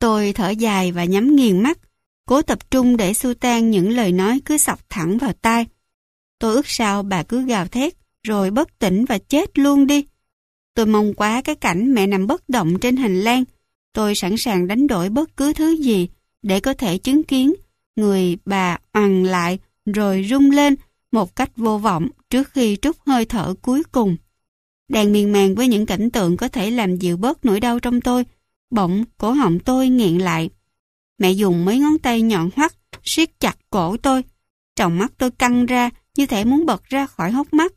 Tôi thở dài và nhắm nghiền mắt, cố tập trung để xua tan những lời nói cứ xộc thẳng vào tai. Tôi ước sao bà cứ gào thét, rồi bất tỉnh và chết luôn đi. Tôi mong quá cái cảnh mẹ nằm bất động trên hành lang. Tôi sẵn sàng đánh đổi bất cứ thứ gì để có thể chứng kiến người bà oằn lại rồi rung lên một cách vô vọng trước khi trút hơi thở cuối cùng. Đang miên man với những cảnh tượng có thể làm dịu bớt nỗi đau trong tôi, bỗng cổ họng tôi nghẹn lại. Mẹ dùng mấy ngón tay nhọn hoắt siết chặt cổ tôi. Tròng mắt tôi căng ra như thể muốn bật ra khỏi hốc mắt.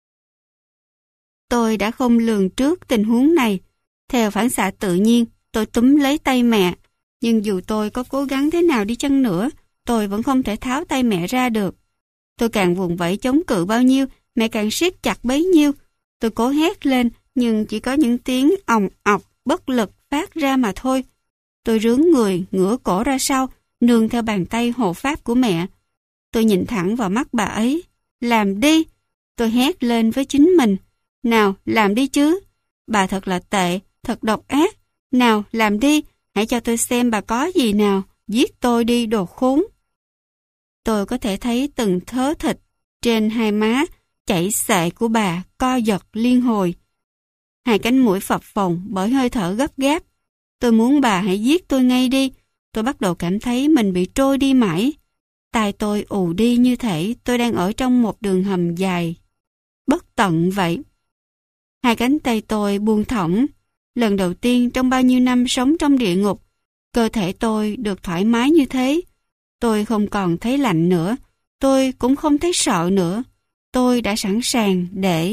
Tôi đã không lường trước tình huống này. Theo phản xạ tự nhiên, tôi túm lấy tay mẹ. Nhưng dù tôi có cố gắng thế nào đi chăng nữa, tôi vẫn không thể tháo tay mẹ ra được. Tôi càng vùng vẫy chống cự bao nhiêu, mẹ càng siết chặt bấy nhiêu. Tôi cố hét lên, nhưng chỉ có những tiếng òng ọc bất lực phát ra mà thôi. Tôi rướn người, ngửa cổ ra sau, nương theo bàn tay hộ pháp của mẹ. Tôi nhìn thẳng vào mắt bà ấy. Làm đi! Tôi hét lên với chính mình. Nào, làm đi chứ! Bà thật là tệ, thật độc ác. Nào, làm đi! Hãy cho tôi xem bà có gì nào. Giết tôi đi, đồ khốn! Tôi có thể thấy từng thớ thịt trên hai má chảy xệ của bà co giật liên hồi. Hai cánh mũi phập phồng bởi hơi thở gấp gáp. Tôi muốn bà hãy giết tôi ngay đi. Tôi bắt đầu cảm thấy mình bị trôi đi mãi. Tai tôi ù đi như thể tôi đang ở trong một đường hầm dài bất tận vậy. Hai cánh tay tôi buông thõng. Lần đầu tiên trong bao nhiêu năm sống trong địa ngục, cơ thể tôi được thoải mái như thế. Tôi không còn thấy lạnh nữa. Tôi cũng không thấy sợ nữa. Tôi đã sẵn sàng để...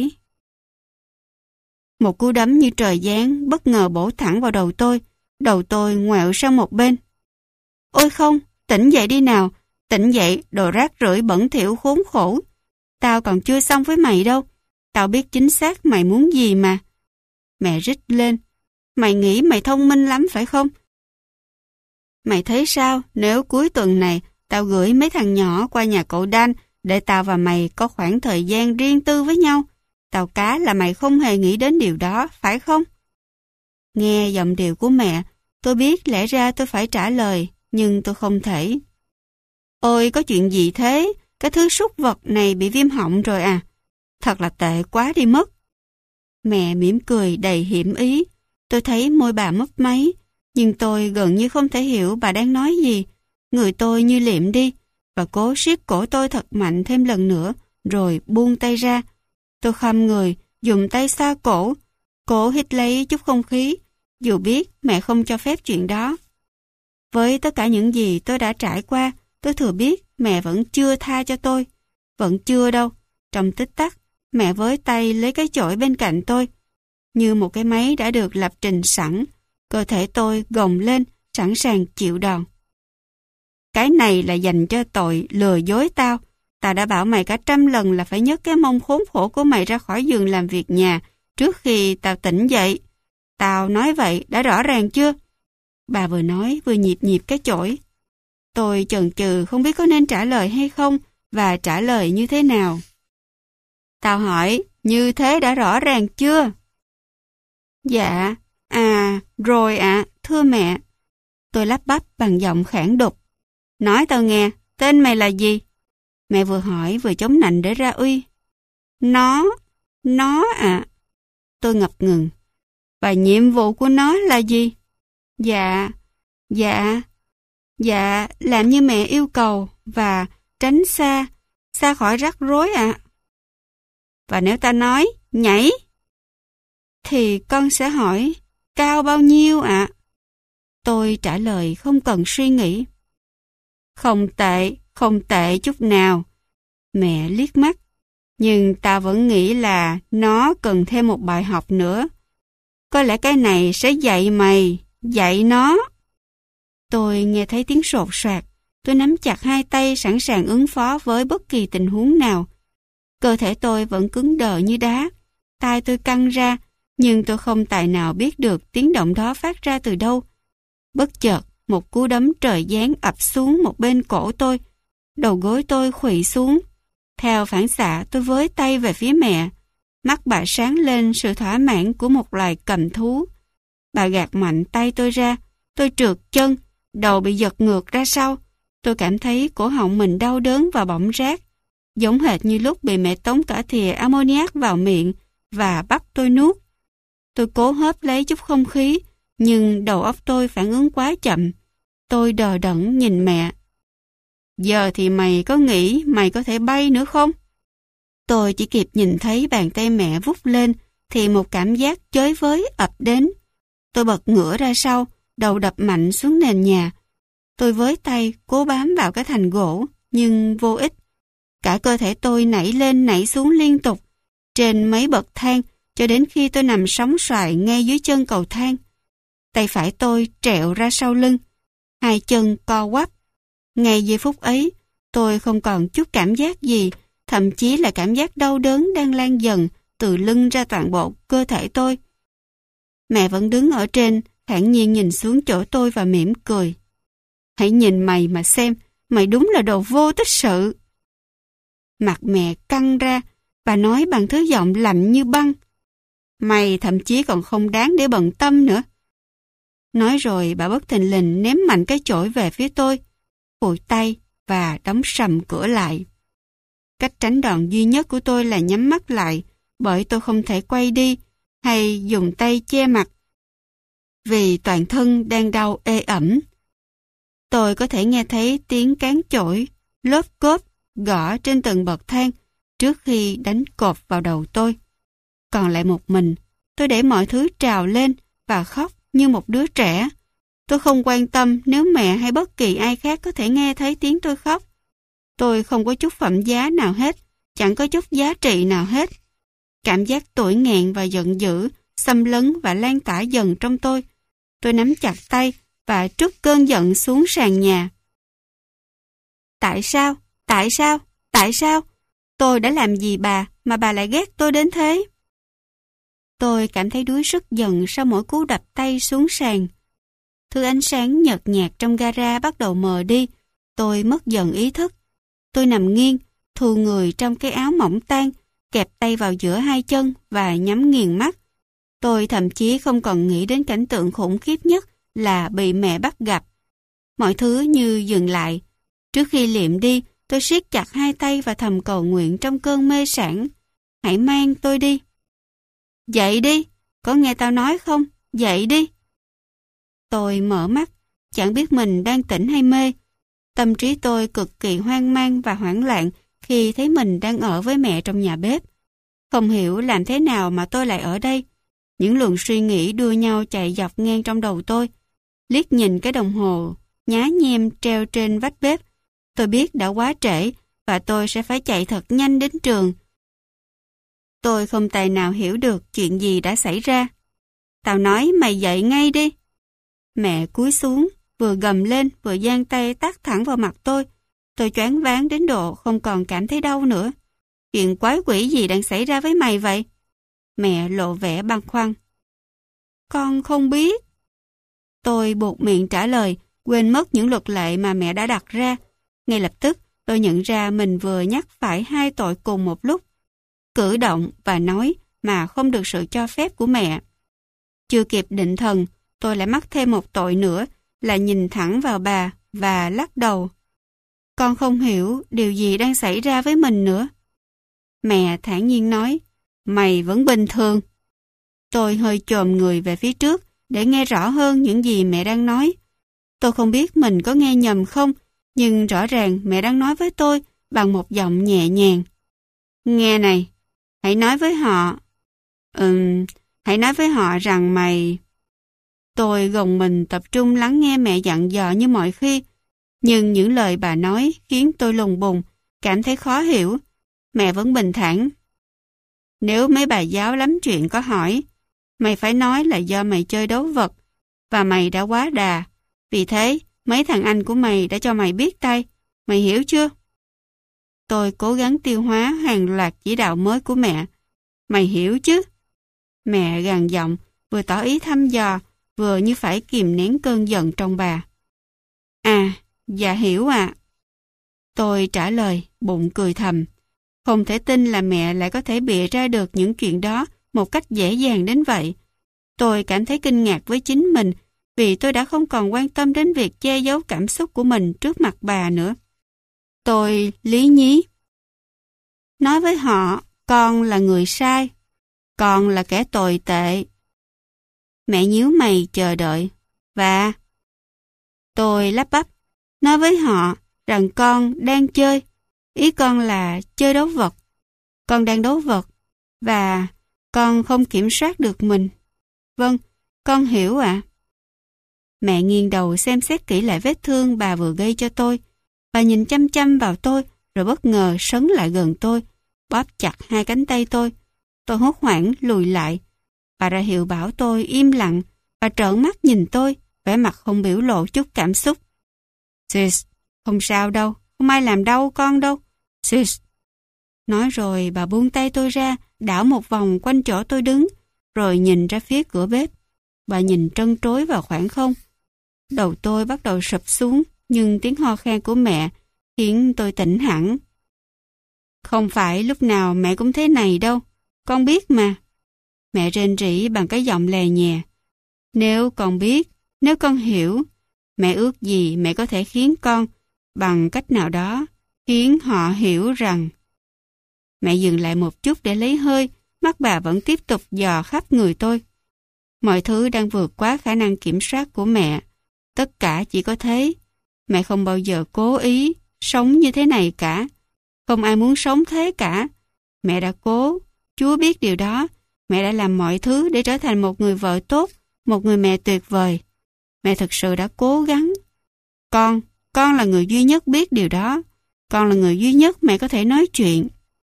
Một cú đấm như trời giáng bất ngờ bổ thẳng vào đầu tôi. Đầu tôi ngoẹo sang một bên. Ôi không, tỉnh dậy đi nào. Tỉnh dậy, đồ rác rưởi bẩn thỉu khốn khổ. Tao còn chưa xong với mày đâu. Tao biết chính xác mày muốn gì mà. Mẹ rít lên. Mày nghĩ mày thông minh lắm phải không? Mày thấy sao nếu cuối tuần này tao gửi mấy thằng nhỏ qua nhà cậu Dan để tao và mày có khoảng thời gian riêng tư với nhau? Tao cá là mày không hề nghĩ đến điều đó, phải không? Nghe giọng điệu của mẹ, tôi biết lẽ ra tôi phải trả lời, nhưng tôi không thể. Ôi, có chuyện gì thế? Cái thứ súc vật này bị viêm họng rồi à? Thật là tệ quá đi mất. Mẹ mỉm cười đầy hiểm ý. Tôi thấy môi bà mấp máy, nhưng tôi gần như không thể hiểu bà đang nói gì. Người tôi như liệm đi, và cố siết cổ tôi thật mạnh thêm lần nữa, rồi buông tay ra. Tôi khom người, dùng tay xoa cổ, cố hít lấy chút không khí, dù biết mẹ không cho phép chuyện đó. Với tất cả những gì tôi đã trải qua, tôi thừa biết mẹ vẫn chưa tha cho tôi. Vẫn chưa đâu. Trong tích tắc, mẹ với tay lấy cái chổi bên cạnh tôi. Như một cái máy đã được lập trình sẵn, cơ thể tôi gồng lên, sẵn sàng chịu đòn. Cái này là dành cho tội lừa dối tao. Tao đã bảo mày cả 100 lần là phải nhấc cái mông khốn khổ của mày ra khỏi giường làm việc nhà trước khi tao tỉnh dậy. Tao nói vậy đã rõ ràng chưa? Bà vừa nói vừa nhịp nhịp cái chổi. Tôi chần chừ không biết có nên trả lời hay không và trả lời như thế nào. Tao hỏi, như thế đã rõ ràng chưa? Dạ, rồi ạ, thưa mẹ. Tôi lắp bắp bằng giọng khản đục. Nói tao nghe, tên mày là gì? Mẹ vừa hỏi vừa chống nạnh để ra uy. Nó ạ. Tôi ngập ngừng. Và nhiệm vụ của nó là gì? Dạ, làm như mẹ yêu cầu và tránh xa khỏi rắc rối ạ. Và nếu ta nói, nhảy, thì con sẽ hỏi, cao bao nhiêu ạ? Tôi trả lời không cần suy nghĩ. Không tệ chút nào. Mẹ liếc mắt. Nhưng ta vẫn nghĩ là nó cần thêm một bài học nữa. Có lẽ cái này sẽ dạy mày, dạy nó. Tôi nghe thấy tiếng sột soạt. Tôi nắm chặt hai tay sẵn sàng ứng phó với bất kỳ tình huống nào. Cơ thể tôi vẫn cứng đờ như đá. Tai tôi căng ra, nhưng tôi không tài nào biết được tiếng động đó phát ra từ đâu. Bất chợt, một cú đấm trời giáng ập xuống một bên cổ tôi. Đầu gối tôi khuỵu xuống. Theo phản xạ, tôi với tay về phía mẹ. Mắt bà sáng lên sự thỏa mãn của một loài cầm thú. Bà gạt mạnh tay tôi ra. tôi trượt chân, đầu bị giật ngược ra sau. Tôi cảm thấy cổ họng mình đau đớn và bỏng rát, giống hệt như lúc bị mẹ tống cả thìa ammoniac vào miệng và bắt tôi nuốt. Tôi cố hớp lấy chút không khí, nhưng đầu óc tôi phản ứng quá chậm. Tôi đờ đẫn nhìn mẹ. Giờ thì mày có nghĩ mày có thể bay nữa không? Tôi chỉ kịp nhìn thấy bàn tay mẹ vút lên thì một cảm giác chới với ập đến. Tôi bật ngửa ra sau, đầu đập mạnh xuống nền nhà. Tôi với tay cố bám vào cái thành gỗ, nhưng vô ích. Cả cơ thể tôi nảy lên nảy xuống liên tục, trên mấy bậc thang, cho đến khi tôi nằm sóng xoài ngay dưới chân cầu thang. Tay phải tôi trẹo ra sau lưng, hai chân co quắp. Ngay giây phút ấy, tôi không còn chút cảm giác gì, thậm chí là cảm giác đau đớn đang lan dần từ lưng ra toàn bộ cơ thể tôi. Mẹ vẫn đứng ở trên, thản nhiên nhìn xuống chỗ tôi và mỉm cười. Hãy nhìn mày mà xem, mày đúng là đồ vô tích sự. Mặt mẹ căng ra, bà nói bằng thứ giọng lạnh như băng. Mày thậm chí còn không đáng để bận tâm nữa. Nói rồi bà bất thình lình ném mạnh cái chổi về phía tôi, phủi tay và đóng sầm cửa lại. Cách tránh đòn duy nhất của tôi là nhắm mắt lại, bởi tôi không thể quay đi hay dùng tay che mặt, vì toàn thân đang đau ê ẩm. Tôi có thể nghe thấy tiếng cán chổi lốp cốp gõ trên từng bậc thang trước khi đánh cột vào đầu tôi. Còn lại một mình, tôi để mọi thứ trào lên và khóc như một đứa trẻ. Tôi không quan tâm nếu mẹ hay bất kỳ ai khác có thể nghe thấy tiếng tôi khóc. Tôi không có chút phẩm giá nào hết, chẳng có chút giá trị nào hết. Cảm giác tủi nghẹn và giận dữ xâm lấn và lan tỏa dần trong tôi. Tôi nắm chặt tay và trút cơn giận xuống sàn nhà. Tại sao? Tại sao? Tại sao? Tôi đã làm gì bà mà bà lại ghét tôi đến thế? Tôi cảm thấy đuối sức dần sau mỗi cú đập tay xuống sàn. Thứ ánh sáng nhợt nhạt trong gara bắt đầu mờ đi. Tôi mất dần ý thức. Tôi nằm nghiêng, thu người trong cái áo mỏng tang, kẹp tay vào giữa hai chân và nhắm nghiền mắt. Tôi thậm chí không còn nghĩ đến cảnh tượng khủng khiếp nhất là bị mẹ bắt gặp. Mọi thứ như dừng lại. Trước khi liệm đi, tôi siết chặt hai tay và thầm cầu nguyện trong cơn mê sảng. Hãy mang tôi đi. Dậy đi, có nghe tao nói không? Dậy đi. Tôi mở mắt, chẳng biết mình đang tỉnh hay mê. Tâm trí tôi cực kỳ hoang mang và hoảng loạn khi thấy mình đang ở với mẹ trong nhà bếp. Không hiểu làm thế nào mà tôi lại ở đây. Những luồng suy nghĩ đua nhau chạy dọc ngang trong đầu tôi. Liếc nhìn cái đồng hồ nhá nhem treo trên vách bếp. Tôi biết đã quá trễ và tôi sẽ phải chạy thật nhanh đến trường. Tôi không tài nào hiểu được chuyện gì đã xảy ra. Tao nói mày dậy ngay đi. Mẹ cúi xuống, vừa gầm lên vừa giang tay tát thẳng vào mặt tôi. Tôi choáng váng đến độ không còn cảm thấy đau nữa. Chuyện quái quỷ gì đang xảy ra với mày vậy? Mẹ lộ vẻ băn khoăn. Con không biết. Tôi buột miệng trả lời, quên mất những luật lệ mà mẹ đã đặt ra. Ngay lập tức, tôi nhận ra mình vừa nhắc phải hai tội cùng một lúc. Cử động và nói mà không được sự cho phép của mẹ. Chưa kịp định thần, tôi lại mắc thêm một tội nữa là nhìn thẳng vào bà và lắc đầu. Con không hiểu điều gì đang xảy ra với mình nữa. Mẹ thản nhiên nói, mày vẫn bình thường. Tôi hơi chồm người về phía trước để nghe rõ hơn những gì mẹ đang nói. Tôi không biết mình có nghe nhầm không, nhưng rõ ràng mẹ đang nói với tôi bằng một giọng nhẹ nhàng. Nghe này, hãy nói với họ... hãy nói với họ rằng mày... Tôi gồng mình tập trung lắng nghe mẹ dặn dò như mọi khi, nhưng những lời bà nói khiến tôi lùng bùng, cảm thấy khó hiểu. Mẹ vẫn bình thản. Nếu mấy bà giáo lắm chuyện có hỏi, mày phải nói là do mày chơi đấu vật, và mày đã quá đà. Vì thế, mấy thằng anh của mày đã cho mày biết tay. Mày hiểu chưa? Tôi cố gắng tiêu hóa hàng loạt chỉ đạo mới của mẹ. Mày hiểu chứ? Mẹ gằn giọng, vừa tỏ ý thăm dò, vừa như phải kìm nén cơn giận trong bà. À, dạ hiểu ạ. Tôi trả lời, bụng cười thầm. Không thể tin là mẹ lại có thể bịa ra được những chuyện đó một cách dễ dàng đến vậy. Tôi cảm thấy kinh ngạc với chính mình vì tôi đã không còn quan tâm đến việc che giấu cảm xúc của mình trước mặt bà nữa. Tôi lý nhí. Nói với họ, con là người sai. Con là kẻ tồi tệ. Mẹ nhíu mày chờ đợi. Và tôi lắp bắp. Nói với họ rằng con đang chơi. Ý con là chơi đấu vật. Con đang đấu vật. Và con không kiểm soát được mình. Vâng, con hiểu ạ. Mẹ nghiêng đầu xem xét kỹ lại vết thương bà vừa gây cho tôi. Bà nhìn chăm chăm vào tôi rồi bất ngờ sấn lại gần tôi, bóp chặt hai cánh tay tôi. Tôi hốt hoảng lùi lại. Bà ra hiệu bảo tôi im lặng. Bà trợn mắt nhìn tôi, vẻ mặt không biểu lộ chút cảm xúc. Sis, không sao đâu, không ai làm đau con đâu. Sis. Nói rồi bà buông tay tôi ra, đảo một vòng quanh chỗ tôi đứng, rồi nhìn ra phía cửa bếp. Bà nhìn trân trối vào khoảng không. Đầu tôi bắt đầu sụp xuống, nhưng tiếng ho khan của mẹ khiến tôi tỉnh hẳn. Không phải lúc nào mẹ cũng thế này đâu, con biết mà. Mẹ rên rỉ bằng cái giọng lè nhè. Nếu con biết, nếu con hiểu, mẹ ước gì mẹ có thể khiến con, bằng cách nào đó, khiến họ hiểu rằng. Mẹ dừng lại một chút để lấy hơi, mắt bà vẫn tiếp tục dò khắp người tôi. Mọi thứ đang vượt quá khả năng kiểm soát của mẹ. Tất cả chỉ có thế. Mẹ không bao giờ cố ý sống như thế này cả. Không ai muốn sống thế cả. Mẹ đã cố, Chúa biết điều đó. Mẹ đã làm mọi thứ để trở thành một người vợ tốt, một người mẹ tuyệt vời. Mẹ thực sự đã cố gắng. Con là người duy nhất biết điều đó. Con là người duy nhất mẹ có thể nói chuyện.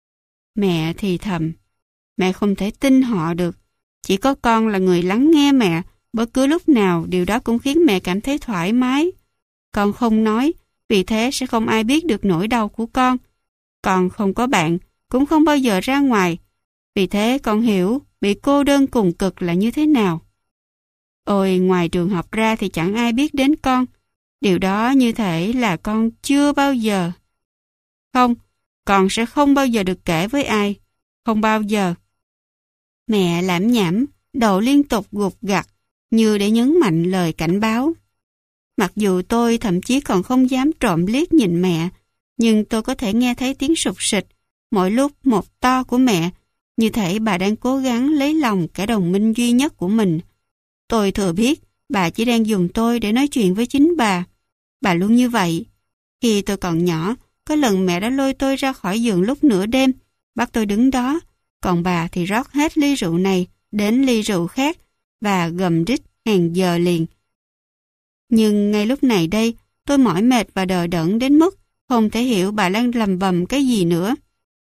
Mẹ thì thầm. Mẹ không thể tin họ được. Chỉ có con là người lắng nghe mẹ. Bất cứ lúc nào điều đó cũng khiến mẹ cảm thấy thoải mái. Con không nói, vì thế sẽ không ai biết được nỗi đau của con. Con không có bạn, cũng không bao giờ ra ngoài. Vì thế con hiểu bị cô đơn cùng cực là như thế nào. Ôi, ngoài trường học ra thì chẳng ai biết đến con. Điều đó như thể là con chưa bao giờ. Không, con sẽ không bao giờ được kể với ai. Không bao giờ. Mẹ lảm nhảm, đầu liên tục gục gặt, như để nhấn mạnh lời cảnh báo. Mặc dù tôi thậm chí còn không dám trộm liếc nhìn mẹ, nhưng tôi có thể nghe thấy tiếng sụt sịt, mỗi lúc một to của mẹ, như thể bà đang cố gắng lấy lòng kẻ đồng minh duy nhất của mình. Tôi thừa biết bà chỉ đang dùng tôi để nói chuyện với chính bà. Bà luôn như vậy. Khi tôi còn nhỏ, có lần mẹ đã lôi tôi ra khỏi giường lúc nửa đêm, bắt tôi đứng đó, còn bà thì rót hết ly rượu này đến ly rượu khác và gầm rít hàng giờ liền. Nhưng ngay lúc này đây, tôi mỏi mệt và đờ đẫn đến mức không thể hiểu bà đang lầm bầm cái gì nữa.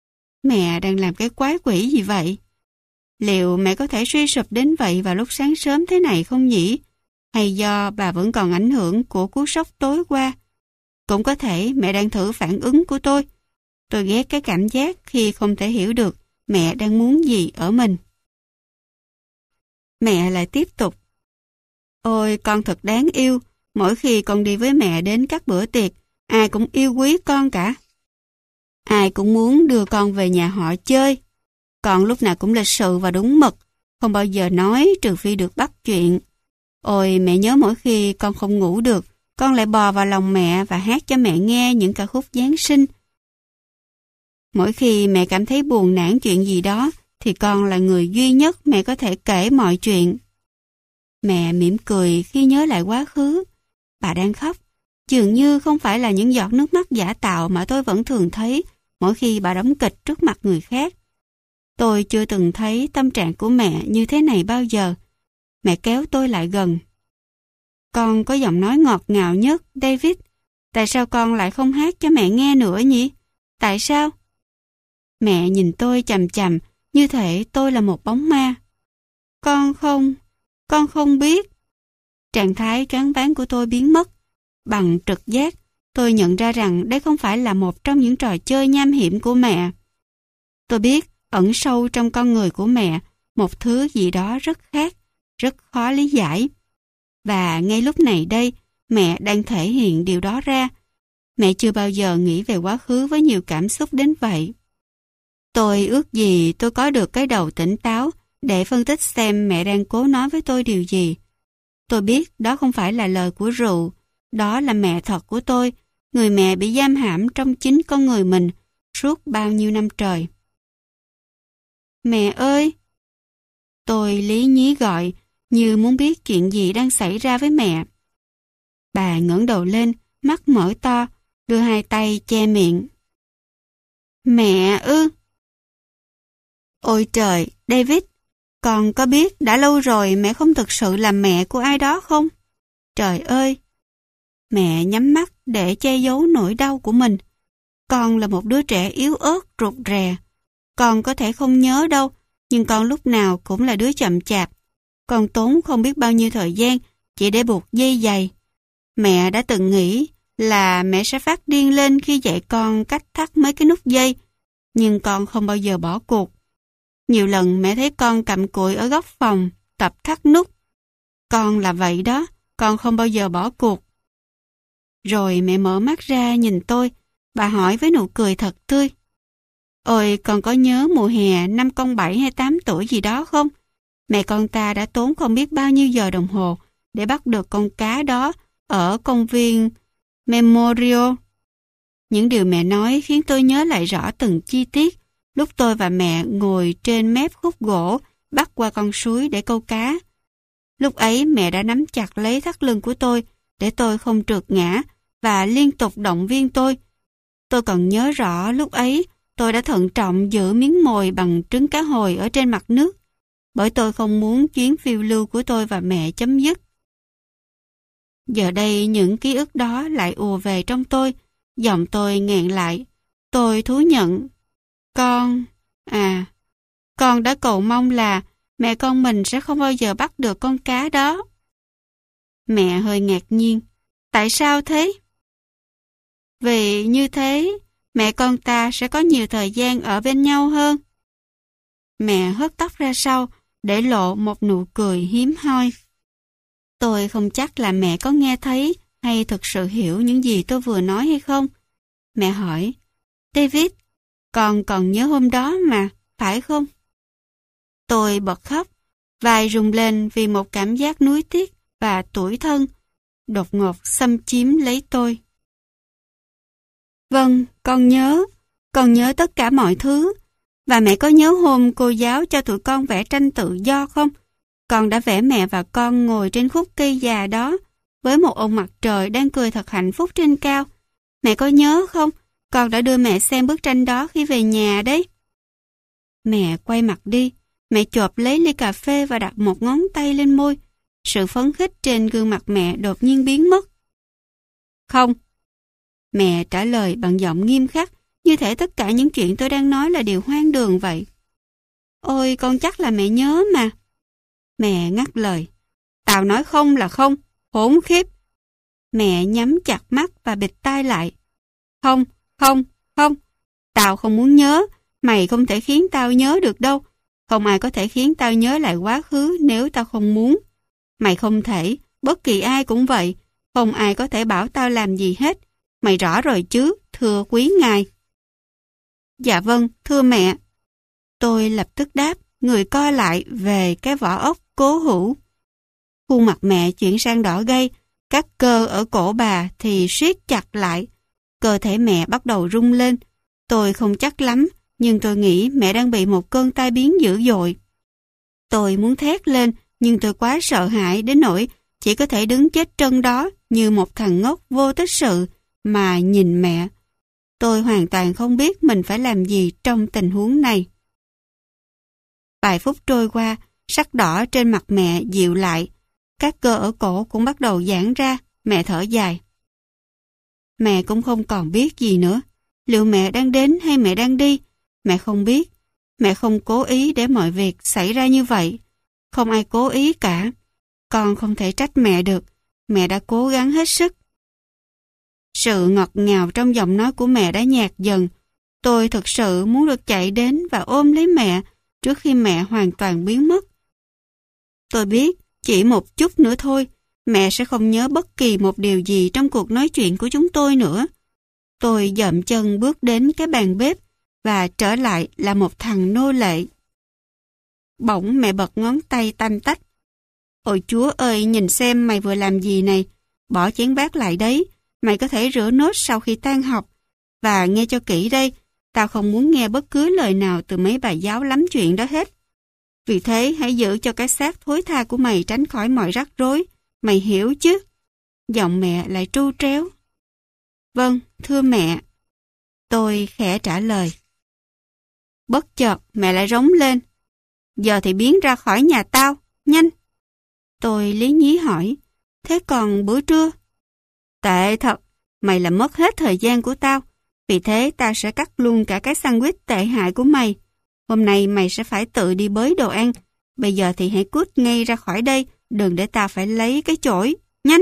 Mẹ đang làm cái quái quỷ gì vậy? Liệu mẹ có thể suy sụp đến vậy vào lúc sáng sớm thế này không nhỉ? Hay do bà vẫn còn ảnh hưởng của cú sốc tối qua? Cũng có thể mẹ đang thử phản ứng của tôi. Tôi ghét cái cảm giác khi không thể hiểu được mẹ đang muốn gì ở mình. Mẹ lại tiếp tục. Ôi, con thật đáng yêu. Mỗi khi con đi với mẹ đến các bữa tiệc, ai cũng yêu quý con cả. Ai cũng muốn đưa con về nhà họ chơi. Con lúc nào cũng lịch sự và đúng mực, không bao giờ nói trừ phi được bắt chuyện. Ôi, mẹ nhớ mỗi khi con không ngủ được, con lại bò vào lòng mẹ và hát cho mẹ nghe những ca khúc Giáng sinh. Mỗi khi mẹ cảm thấy buồn nản chuyện gì đó, thì con là người duy nhất mẹ có thể kể mọi chuyện. Mẹ mỉm cười khi nhớ lại quá khứ. Bà đang khóc, dường như không phải là những giọt nước mắt giả tạo mà tôi vẫn thường thấy mỗi khi bà đóng kịch trước mặt người khác. Tôi chưa từng thấy tâm trạng của mẹ như thế này bao giờ. Mẹ kéo tôi lại gần. Con có giọng nói ngọt ngào nhất, David. Tại sao con lại không hát cho mẹ nghe nữa nhỉ? Tại sao? Mẹ nhìn tôi chằm chằm, như thể tôi là một bóng ma. Con không biết. Trạng thái choáng váng của tôi biến mất. Bằng trực giác, tôi nhận ra rằng đây không phải là một trong những trò chơi nham hiểm của mẹ. Tôi biết ẩn sâu trong con người của mẹ một thứ gì đó rất khác, rất khó lý giải. Và ngay lúc này đây, mẹ đang thể hiện điều đó ra. Mẹ chưa bao giờ nghĩ về quá khứ với nhiều cảm xúc đến vậy. Tôi ước gì tôi có được cái đầu tỉnh táo để phân tích xem mẹ đang cố nói với tôi điều gì. Tôi biết đó không phải là lời của rượu, đó là mẹ thật của tôi, người mẹ bị giam hãm trong chính con người mình suốt bao nhiêu năm trời. Mẹ ơi! Tôi lý nhí gọi, như muốn biết chuyện gì đang xảy ra với mẹ. Bà ngẩng đầu lên, mắt mở to, đưa hai tay che miệng. Mẹ ư? Ôi trời, David, con có biết đã lâu rồi mẹ không thực sự là mẹ của ai đó không? Trời ơi! Mẹ nhắm mắt để che giấu nỗi đau của mình. Con là một đứa trẻ yếu ớt, rụt rè. Con có thể không nhớ đâu, nhưng con lúc nào cũng là đứa chậm chạp. Con tốn không biết bao nhiêu thời gian chỉ để buộc dây giày. Mẹ đã từng nghĩ là mẹ sẽ phát điên lên khi dạy con cách thắt mấy cái nút dây, nhưng con không bao giờ bỏ cuộc. Nhiều lần mẹ thấy con cặm cụi ở góc phòng, tập thắt nút. Con là vậy đó, con không bao giờ bỏ cuộc. Rồi mẹ mở mắt ra nhìn tôi, bà hỏi với nụ cười thật tươi. Ôi, con có nhớ mùa hè năm con 7 hay 8 tuổi gì đó không? Mẹ con ta đã tốn không biết bao nhiêu giờ đồng hồ để bắt được con cá đó ở công viên Memorial. Những điều mẹ nói khiến tôi nhớ lại rõ từng chi tiết lúc tôi và mẹ ngồi trên mép khúc gỗ bắc qua con suối để câu cá. Lúc ấy mẹ đã nắm chặt lấy thắt lưng của tôi để tôi không trượt ngã và liên tục động viên tôi. Tôi còn nhớ rõ lúc ấy tôi đã thận trọng giữ miếng mồi bằng trứng cá hồi ở trên mặt nước, bởi tôi không muốn chuyến phiêu lưu của tôi và mẹ chấm dứt. Giờ đây những ký ức đó lại ùa về trong tôi, giọng tôi nghẹn lại. Tôi thú nhận. Con đã cầu mong là mẹ con mình sẽ không bao giờ bắt được con cá đó. Mẹ hơi ngạc nhiên. Tại sao thế? Vì như thế, mẹ con ta sẽ có nhiều thời gian ở bên nhau hơn. Mẹ hớt tóc ra sau, để lộ một nụ cười hiếm hoi. Tôi không chắc là mẹ có nghe thấy hay thực sự hiểu những gì tôi vừa nói hay không. Mẹ hỏi, David, con còn nhớ hôm đó mà, phải không? Tôi bật khóc, vai rung lên vì một cảm giác nuối tiếc và tủi thân đột ngột xâm chiếm lấy tôi. Vâng, con nhớ tất cả mọi thứ. Và mẹ có nhớ hôm cô giáo cho tụi con vẽ tranh tự do không? Con đã vẽ mẹ và con ngồi trên khúc cây già đó, với một ông mặt trời đang cười thật hạnh phúc trên cao. Mẹ có nhớ không? Con đã đưa mẹ xem bức tranh đó khi về nhà đấy. Mẹ quay mặt đi, mẹ chộp lấy ly cà phê và đặt một ngón tay lên môi. Sự phấn khích trên gương mặt mẹ đột nhiên biến mất. Không. Mẹ trả lời bằng giọng nghiêm khắc, như thể tất cả những chuyện tôi đang nói là điều hoang đường vậy. Ôi, con chắc là mẹ nhớ mà. Mẹ ngắt lời. Tao nói không là không, khốn khiếp. Mẹ nhắm chặt mắt và bịt tai lại. Không. Tao không muốn nhớ, mày không thể khiến tao nhớ được đâu. Không ai có thể khiến tao nhớ lại quá khứ nếu tao không muốn. Mày không thể, bất kỳ ai cũng vậy. Không ai có thể bảo tao làm gì hết. Mày rõ rồi chứ, thưa quý ngài. Dạ vâng, thưa mẹ. Tôi lập tức đáp, người co lại về cái vỏ ốc cố hữu. Khuôn mặt mẹ chuyển sang đỏ gay, các cơ ở cổ bà thì siết chặt lại. Cơ thể mẹ bắt đầu rung lên. Tôi không chắc lắm, nhưng tôi nghĩ mẹ đang bị một cơn tai biến dữ dội. Tôi muốn thét lên, nhưng tôi quá sợ hãi đến nỗi chỉ có thể đứng chết trân đó như một thằng ngốc vô tích sự mà nhìn mẹ. Tôi hoàn toàn không biết mình phải làm gì trong tình huống này. Vài phút trôi qua, sắc đỏ trên mặt mẹ dịu lại. Các cơ ở cổ cũng bắt đầu giãn ra, mẹ thở dài. Mẹ cũng không còn biết gì nữa. Liệu mẹ đang đến hay mẹ đang đi? Mẹ không biết. Mẹ không cố ý để mọi việc xảy ra như vậy. Không ai cố ý cả. Con không thể trách mẹ được. Mẹ đã cố gắng hết sức. Sự ngọt ngào trong giọng nói của mẹ đã nhạt dần. Tôi thực sự muốn được chạy đến và ôm lấy mẹ trước khi mẹ hoàn toàn biến mất. Tôi biết, chỉ một chút nữa thôi, mẹ sẽ không nhớ bất kỳ một điều gì trong cuộc nói chuyện của chúng tôi nữa. Tôi dậm chân bước đến cái bàn bếp và trở lại là một thằng nô lệ. Bỗng mẹ bật ngón tay tanh tách. Ôi Chúa ơi, nhìn xem mày vừa làm gì này. Bỏ chén bát lại đấy. Mày có thể rửa nốt sau khi tan học. Và nghe cho kỹ đây, tao không muốn nghe bất cứ lời nào từ mấy bà giáo lắm chuyện đó hết. Vì thế hãy giữ cho cái xác thối tha của mày tránh khỏi mọi rắc rối. Mày hiểu chứ? Giọng mẹ lại tru tréo. Vâng, thưa mẹ. Tôi khẽ trả lời. Bất chợt mẹ lại rống lên. Giờ thì biến ra khỏi nhà tao, nhanh. Tôi lý nhí hỏi. Thế còn bữa trưa? Tệ thật, mày làm mất hết thời gian của tao. Vì thế tao sẽ cắt luôn cả cái sandwich tệ hại của mày. Hôm nay mày sẽ phải tự đi bới đồ ăn. Bây giờ thì hãy cút ngay ra khỏi đây, đừng để tao phải lấy cái chổi. Nhanh!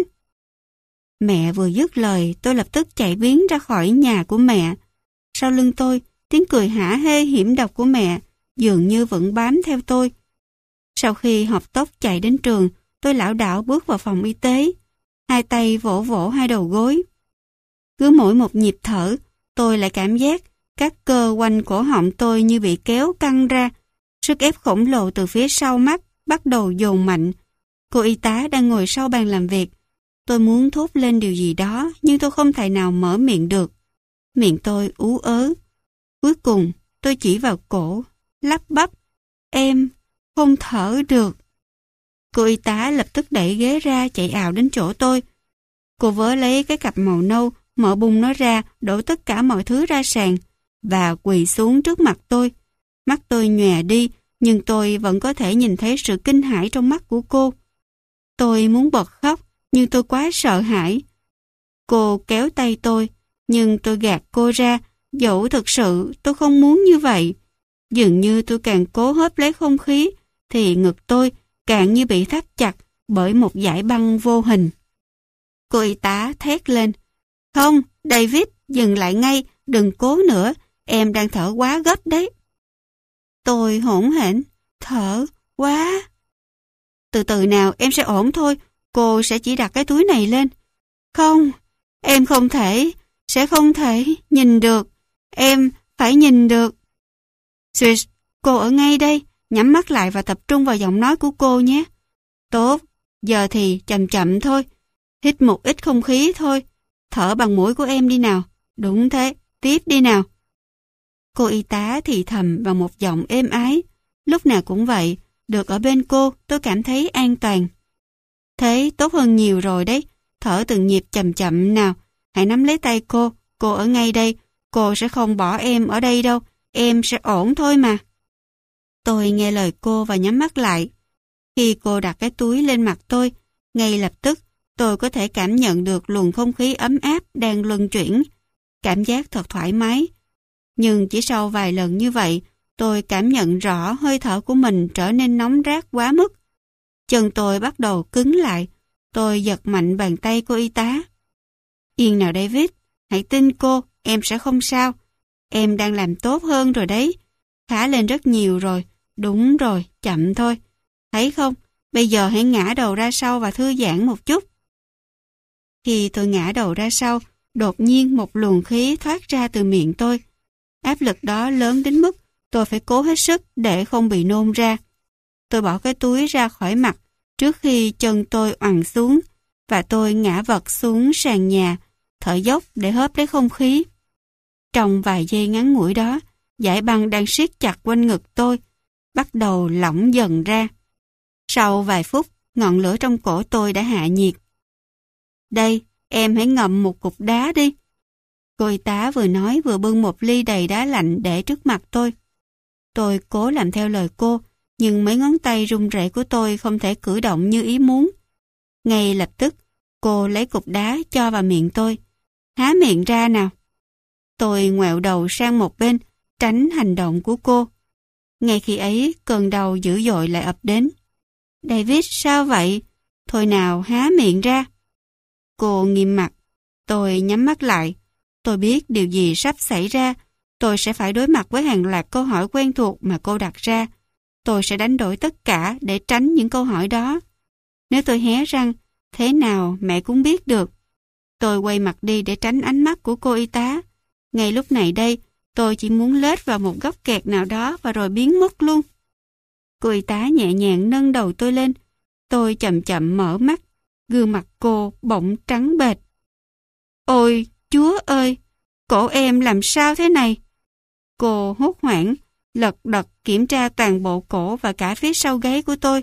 Mẹ vừa dứt lời, tôi lập tức chạy biến ra khỏi nhà của mẹ. Sau lưng tôi, tiếng cười hả hê hiểm độc của mẹ dường như vẫn bám theo tôi. Sau khi học tốc chạy đến trường, tôi lảo đảo bước vào phòng y tế. Hai tay vỗ vỗ hai đầu gối. Cứ mỗi một nhịp thở, tôi lại cảm giác các cơ quanh cổ họng tôi như bị kéo căng ra. Sức ép khổng lồ từ phía sau mắt bắt đầu dồn mạnh. Cô y tá đang ngồi sau bàn làm việc. Tôi muốn thốt lên điều gì đó, nhưng tôi không thể nào mở miệng được. Miệng tôi ú ớ. Cuối cùng, tôi chỉ vào cổ, lắp bắp. Em không thở được. Cô y tá lập tức đẩy ghế ra chạy ào đến chỗ tôi. Cô vớ lấy cái cặp màu nâu, mở bung nó ra, đổ tất cả mọi thứ ra sàn và quỳ xuống trước mặt tôi. Mắt tôi nhòe đi, nhưng tôi vẫn có thể nhìn thấy sự kinh hãi trong mắt của cô. Tôi muốn bật khóc, nhưng tôi quá sợ hãi. Cô kéo tay tôi, nhưng tôi gạt cô ra, dẫu thực sự tôi không muốn như vậy. Dường như tôi càng cố hớp lấy không khí, thì ngực tôi càng như bị thắt chặt bởi một dải băng vô hình. Cô y tá thét lên. Không, David, dừng lại ngay, đừng cố nữa, em đang thở quá gấp đấy. Tôi hỗn hển, thở quá. Từ từ nào, em sẽ ổn thôi, cô sẽ chỉ đặt cái túi này lên. Không, em không thể, sẽ không thể nhìn được, em phải nhìn được. Swiss, cô ở ngay đây, nhắm mắt lại và tập trung vào giọng nói của cô nhé. Tốt, giờ thì chậm chậm thôi, hít một ít không khí thôi, thở bằng mũi của em đi nào. Đúng thế, tiếp đi nào. Cô y tá thì thầm bằng một giọng êm ái. Lúc nào cũng vậy, được ở bên cô tôi cảm thấy an toàn. Thế tốt hơn nhiều rồi đấy, thở từng nhịp chậm chậm nào. Hãy nắm lấy tay cô ở ngay đây, cô sẽ không bỏ em ở đây đâu, em sẽ ổn thôi mà. Tôi nghe lời cô và nhắm mắt lại. Khi cô đặt cái túi lên mặt tôi, ngay lập tức tôi có thể cảm nhận được luồng không khí ấm áp đang luân chuyển. Cảm giác thật thoải mái. Nhưng chỉ sau vài lần như vậy, tôi cảm nhận rõ hơi thở của mình trở nên nóng rát quá mức. Chân tôi bắt đầu cứng lại. Tôi giật mạnh bàn tay cô y tá. Yên nào David, hãy tin cô, em sẽ không sao. Em đang làm tốt hơn rồi đấy. Khá lên rất nhiều rồi. Đúng rồi, chậm thôi. Thấy không, bây giờ hãy ngã đầu ra sau và thư giãn một chút. Khi tôi ngã đầu ra sau, đột nhiên một luồng khí thoát ra từ miệng tôi. Áp lực đó lớn đến mức tôi phải cố hết sức để không bị nôn ra. Tôi bỏ cái túi ra khỏi mặt trước khi chân tôi oằn xuống và tôi ngã vật xuống sàn nhà, thở dốc để hớp lấy không khí. Trong vài giây ngắn ngủi đó, dải băng đang siết chặt quanh ngực tôi bắt đầu lỏng dần ra. Sau vài phút, ngọn lửa trong cổ tôi đã hạ nhiệt. Đây, em hãy ngậm một cục đá đi. Cô y tá vừa nói vừa bưng một ly đầy đá lạnh để trước mặt tôi. Tôi cố làm theo lời cô, nhưng mấy ngón tay run rẩy của tôi không thể cử động như ý muốn. Ngay lập tức, cô lấy cục đá cho vào miệng tôi. Há miệng ra nào. Tôi ngoẹo đầu sang một bên, tránh hành động của cô. Ngay khi ấy, cơn đau dữ dội lại ập đến. David, sao vậy? Thôi nào, há miệng ra. Cô nghiêm mặt. Tôi nhắm mắt lại. Tôi biết điều gì sắp xảy ra. Tôi sẽ phải đối mặt với hàng loạt câu hỏi quen thuộc mà cô đặt ra. Tôi sẽ đánh đổi tất cả để tránh những câu hỏi đó. Nếu tôi hé răng, thế nào mẹ cũng biết được. Tôi quay mặt đi để tránh ánh mắt của cô y tá. Ngay lúc này đây, tôi chỉ muốn lết vào một góc kẹt nào đó và rồi biến mất luôn. Cô y tá nhẹ nhàng nâng đầu tôi lên. Tôi chậm chậm mở mắt, gương mặt cô bỗng trắng bệch. Ôi, Chúa ơi, cổ em làm sao thế này? Cô hốt hoảng, lật đật kiểm tra toàn bộ cổ và cả phía sau gáy của tôi.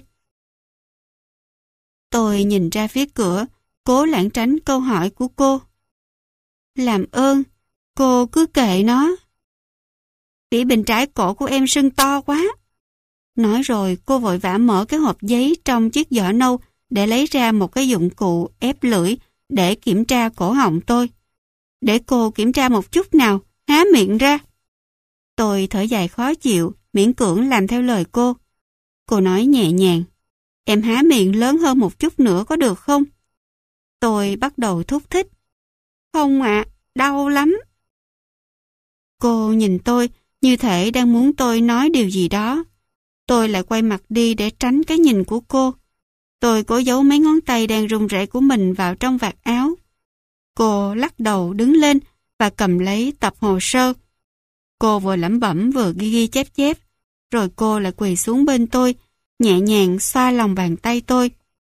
Tôi nhìn ra phía cửa, cố lảng tránh câu hỏi của cô. Làm ơn, cô cứ kệ nó. Phía bên trái cổ của em sưng to quá. Nói rồi cô vội vã mở cái hộp giấy trong chiếc giỏ nâu để lấy ra một cái dụng cụ ép lưỡi để kiểm tra cổ họng tôi. Để cô kiểm tra một chút nào, há miệng ra. Tôi thở dài khó chịu, miễn cưỡng làm theo lời cô. Cô nói nhẹ nhàng, em há miệng lớn hơn một chút nữa có được không? Tôi bắt đầu thúc thích. Không ạ, đau lắm. Cô nhìn tôi như thể đang muốn tôi nói điều gì đó. Tôi lại quay mặt đi để tránh cái nhìn của cô. Tôi cố giấu mấy ngón tay đang run rẩy của mình vào trong vạt áo. Cô lắc đầu đứng lên và cầm lấy tập hồ sơ. Cô vừa lẩm bẩm vừa ghi ghi chép chép, rồi cô lại quỳ xuống bên tôi, nhẹ nhàng xoa lòng bàn tay tôi.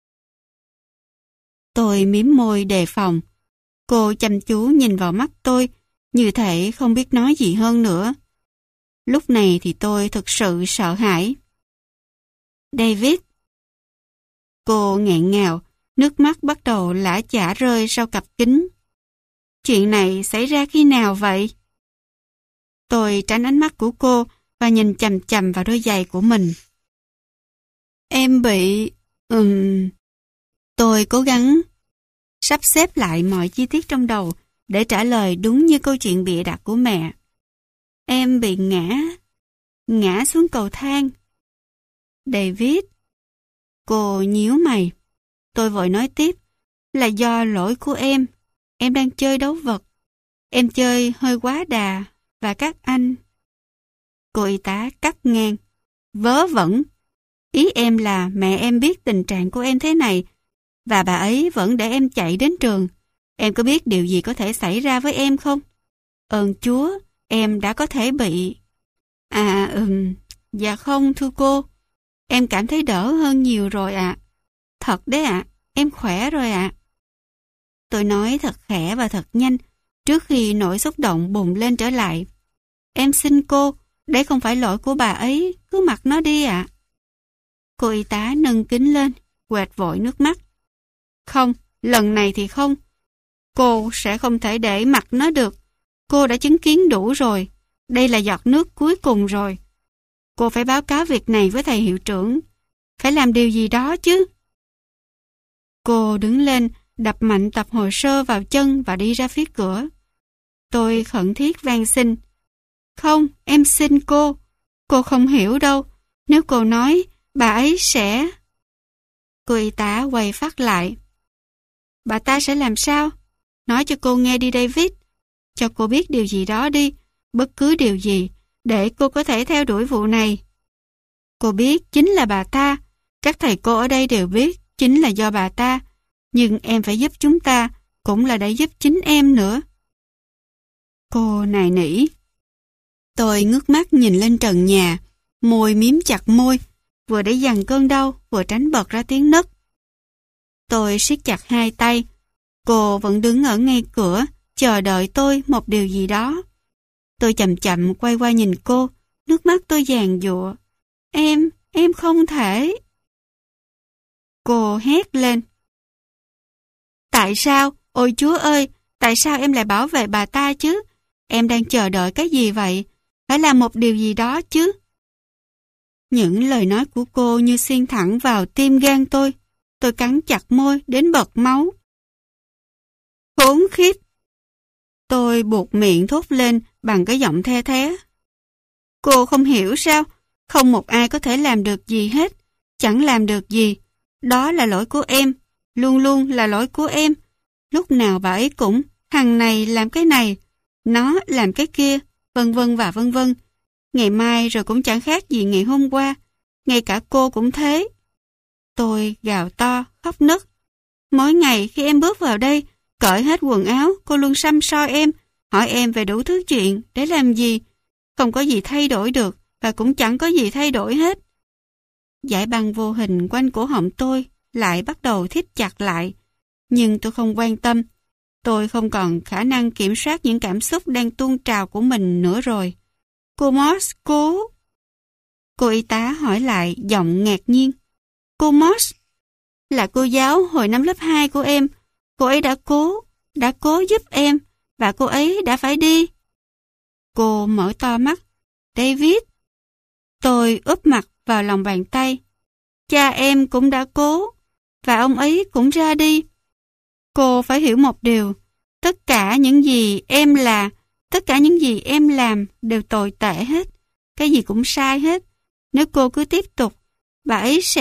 Tôi mím môi đề phòng. Cô chăm chú nhìn vào mắt tôi, như thể không biết nói gì hơn nữa. Lúc này thì tôi thực sự sợ hãi. David. Cô nghẹn ngào, nước mắt bắt đầu lã chả rơi sau cặp kính. Chuyện này xảy ra khi nào vậy? Tôi tránh ánh mắt của cô và nhìn chằm chằm vào đôi giày của mình. Em bị... Tôi cố gắng sắp xếp lại mọi chi tiết trong đầu để trả lời đúng như câu chuyện bịa đặt của mẹ. Em bị ngã xuống cầu thang. David. Cô nhíu mày. Tôi vội nói tiếp, là do lỗi của em. Em đang chơi đấu vật. Em chơi hơi quá đà và các anh... Cô y tá cắt ngang. Vớ vẩn. Ý em là mẹ em biết tình trạng của em thế này và bà ấy vẫn để em chạy đến trường. Em có biết điều gì có thể xảy ra với em không? Ơn Chúa, em đã có thể bị... Dạ không thưa cô. Em cảm thấy đỡ hơn nhiều rồi ạ. Thật đấy ạ, em khỏe rồi ạ. Tôi nói thật khẽ và thật nhanh trước khi nỗi xúc động bùng lên trở lại. Em xin cô, đây không phải lỗi của bà ấy, cứ mặc nó đi ạ. Cô y tá nâng kính lên, quệt vội nước mắt. Không, lần này thì không. Cô sẽ không thể để mặc nó được. Cô đã chứng kiến đủ rồi. Đây là giọt nước cuối cùng rồi. Cô phải báo cáo việc này với thầy hiệu trưởng. Phải làm điều gì đó chứ. Cô đứng lên, đập mạnh tập hồ sơ vào chân và đi ra phía cửa. Tôi khẩn thiết van xin. Không, em xin cô. Cô không hiểu đâu. Nếu cô nói, bà ấy sẽ... Cô y tá quay phát lại. Bà ta sẽ làm sao? Nói cho cô nghe đi David. Cho cô biết điều gì đó đi. Bất cứ điều gì. Để cô có thể theo đuổi vụ này. Cô biết chính là bà ta. Các thầy cô ở đây đều biết chính là do bà ta. Nhưng em phải giúp chúng ta. Cũng là để giúp chính em nữa. Cô nài nỉ. Tôi ngước mắt nhìn lên trần nhà. Môi miếm chặt môi. Vừa để dằn cơn đau. Vừa tránh bật ra tiếng nấc. Tôi siết chặt hai tay. Cô vẫn đứng ở ngay cửa. Chờ đợi tôi một điều gì đó. Tôi chậm chậm quay qua nhìn cô. Nước mắt tôi giàn giụa. Em không thể. Cô hét lên. Tại sao? Ôi Chúa ơi, tại sao em lại bảo vệ bà ta chứ? Em đang chờ đợi cái gì vậy? Phải làm một điều gì đó chứ? Những lời nói của cô như xuyên thẳng vào tim gan tôi. Tôi cắn chặt môi đến bật máu. Khốn khiếp! Tôi buột miệng thốt lên bằng cái giọng the thé. Cô không hiểu sao? Không một ai có thể làm được gì hết. Chẳng làm được gì. Đó là lỗi của em. Luôn luôn là lỗi của em. Lúc nào bà ấy cũng thằng này làm cái này, nó làm cái kia, vân vân và vân vân. Ngày mai rồi cũng chẳng khác gì ngày hôm qua. Ngay cả cô cũng thế. Tôi gào to, khóc nấc. Mỗi ngày khi em bước vào đây, cởi hết quần áo, cô luôn săm soi em, hỏi em về đủ thứ chuyện, để làm gì? Không có gì thay đổi được, và cũng chẳng có gì thay đổi hết. Dải băng vô hình quanh cổ họng tôi lại bắt đầu thít chặt lại. Nhưng tôi không quan tâm. Tôi không còn khả năng kiểm soát những cảm xúc đang tuôn trào của mình nữa rồi. Cô Moss, cô... Cô y tá hỏi lại giọng ngạc nhiên. Cô Moss là cô giáo hồi năm lớp 2 của em. Cô ấy đã cố giúp em và cô ấy đã phải đi. Cô mở to mắt. David. Tôi úp mặt vào lòng bàn tay. Cha em cũng đã cố và ông ấy cũng ra đi. Cô phải hiểu một điều. Tất cả những gì em làm đều tồi tệ hết. Cái gì cũng sai hết. Nếu cô cứ tiếp tục, bà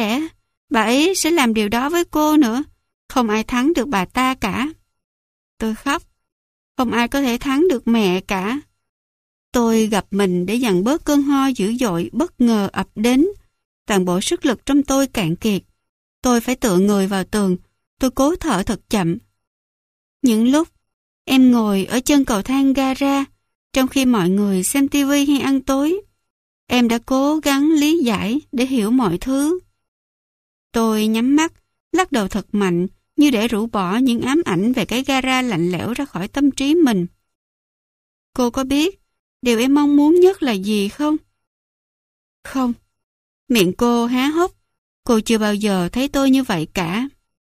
ấy sẽ làm điều đó với cô nữa. Không ai thắng được bà ta cả. Tôi khóc. Không ai có thể thắng được mẹ cả. Tôi gặp mình để dằn bớt cơn ho dữ dội bất ngờ ập đến. Toàn bộ sức lực trong tôi cạn kiệt. Tôi phải tựa người vào tường. Tôi cố thở thật chậm. Những lúc em ngồi ở chân cầu thang gara, trong khi mọi người xem tivi hay ăn tối, em đã cố gắng lý giải để hiểu mọi thứ. Tôi nhắm mắt, lắc đầu thật mạnh như để rũ bỏ những ám ảnh về cái gara lạnh lẽo ra khỏi tâm trí mình. Cô có biết điều em mong muốn nhất là gì không? Không. Miệng cô há hốc. Cô chưa bao giờ thấy tôi như vậy cả.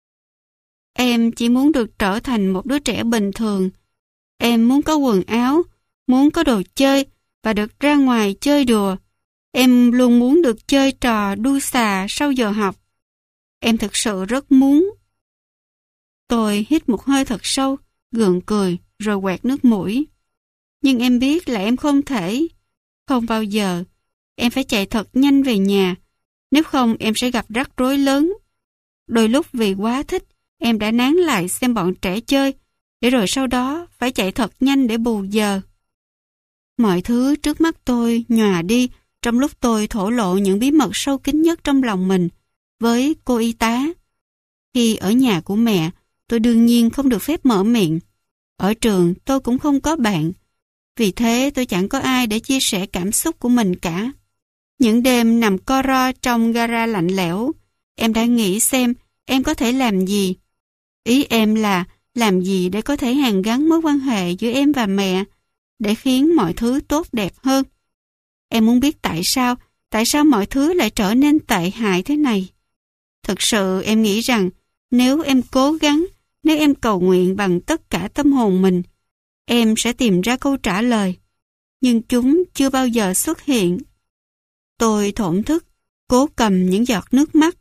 Em chỉ muốn được trở thành một đứa trẻ bình thường. Em muốn có quần áo, muốn có đồ chơi và được ra ngoài chơi đùa. Em luôn muốn được chơi trò đu xà sau giờ học. Em thực sự rất muốn. Tôi hít một hơi thật sâu, gượng cười rồi quẹt nước mũi. Nhưng em biết là em không thể. Không bao giờ. Em phải chạy thật nhanh về nhà. Nếu không em sẽ gặp rắc rối lớn. Đôi lúc vì quá thích, em đã nán lại xem bọn trẻ chơi, để rồi sau đó phải chạy thật nhanh để bù giờ. Mọi thứ trước mắt tôi nhòa đi trong lúc tôi thổ lộ những bí mật sâu kín nhất trong lòng mình với cô y tá. Khi ở nhà của mẹ, tôi đương nhiên không được phép mở miệng. Ở trường tôi cũng không có bạn. Vì thế tôi chẳng có ai để chia sẻ cảm xúc của mình cả. Những đêm nằm co ro trong gara lạnh lẽo, em đã nghĩ xem em có thể làm gì. Ý em là làm gì để có thể hàn gắn mối quan hệ giữa em và mẹ, để khiến mọi thứ tốt đẹp hơn. Em muốn biết tại sao mọi thứ lại trở nên tệ hại thế này. Thực sự em nghĩ rằng nếu em cố gắng, nếu em cầu nguyện bằng tất cả tâm hồn mình, em sẽ tìm ra câu trả lời. Nhưng chúng chưa bao giờ xuất hiện. Tôi thổn thức, cố cầm những giọt nước mắt.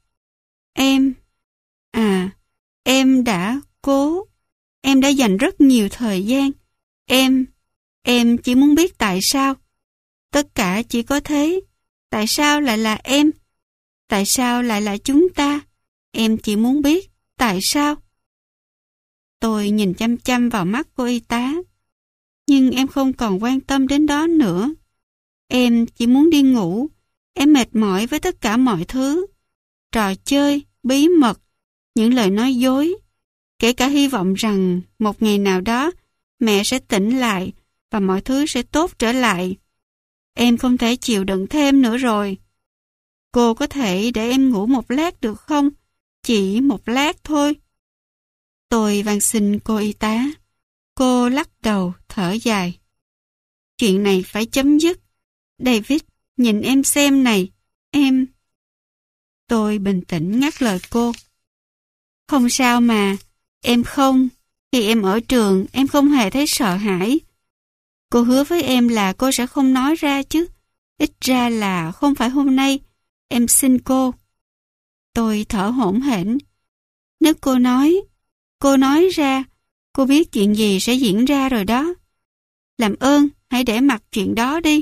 Em đã cố. Em đã dành rất nhiều thời gian. Em chỉ muốn biết tại sao. Tất cả chỉ có thế. Tại sao lại là em? Tại sao lại là chúng ta? Em chỉ muốn biết tại sao. Tôi nhìn chăm chăm vào mắt cô y tá. Nhưng em không còn quan tâm đến đó nữa. Em chỉ muốn đi ngủ. Em mệt mỏi với tất cả mọi thứ. Trò chơi, bí mật, những lời nói dối. Kể cả hy vọng rằng một ngày nào đó mẹ sẽ tỉnh lại và mọi thứ sẽ tốt trở lại. Em không thể chịu đựng thêm nữa rồi. Cô có thể để em ngủ một lát được không? Chỉ một lát thôi. Tôi van xin cô y tá. Cô lắc đầu, thở dài. Chuyện này phải chấm dứt. David, nhìn em xem này. Em... Tôi bình tĩnh ngắt lời cô. Không sao mà. Em không. Khi em ở trường, em không hề thấy sợ hãi. Cô hứa với em là cô sẽ không nói ra chứ. Ít ra là không phải hôm nay. Em xin cô. Tôi thở hổn hển. Nếu cô nói ra, cô biết chuyện gì sẽ diễn ra rồi đó. Làm ơn, hãy để mặc chuyện đó đi.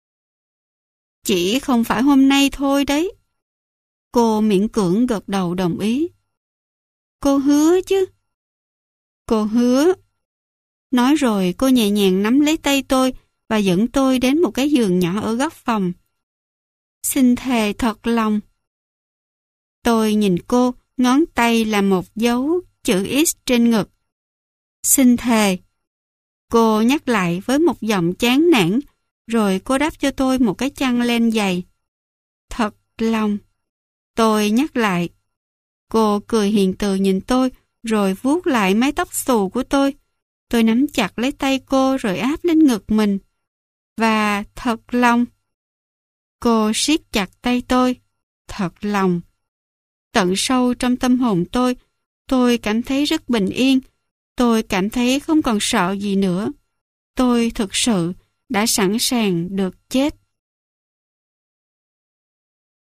Chỉ không phải hôm nay thôi đấy. Cô miễn cưỡng gật đầu đồng ý. Cô hứa chứ? Cô hứa. Nói rồi cô nhẹ nhàng nắm lấy tay tôi và dẫn tôi đến một cái giường nhỏ ở góc phòng. Xin thề thật lòng. Tôi nhìn cô, ngón tay là một dấu chữ X trên ngực. Xin thề. Cô nhắc lại với một giọng chán nản, rồi cô đắp cho tôi một cái chăn len dày. Thật lòng. Tôi nhắc lại. Cô cười hiền từ nhìn tôi, rồi vuốt lại mái tóc xù của tôi. Tôi nắm chặt lấy tay cô rồi áp lên ngực mình. Và thật lòng. Cô siết chặt tay tôi. Thật lòng. Tận sâu trong tâm hồn tôi cảm thấy rất bình yên. Tôi cảm thấy không còn sợ gì nữa. Tôi thực sự đã sẵn sàng được chết.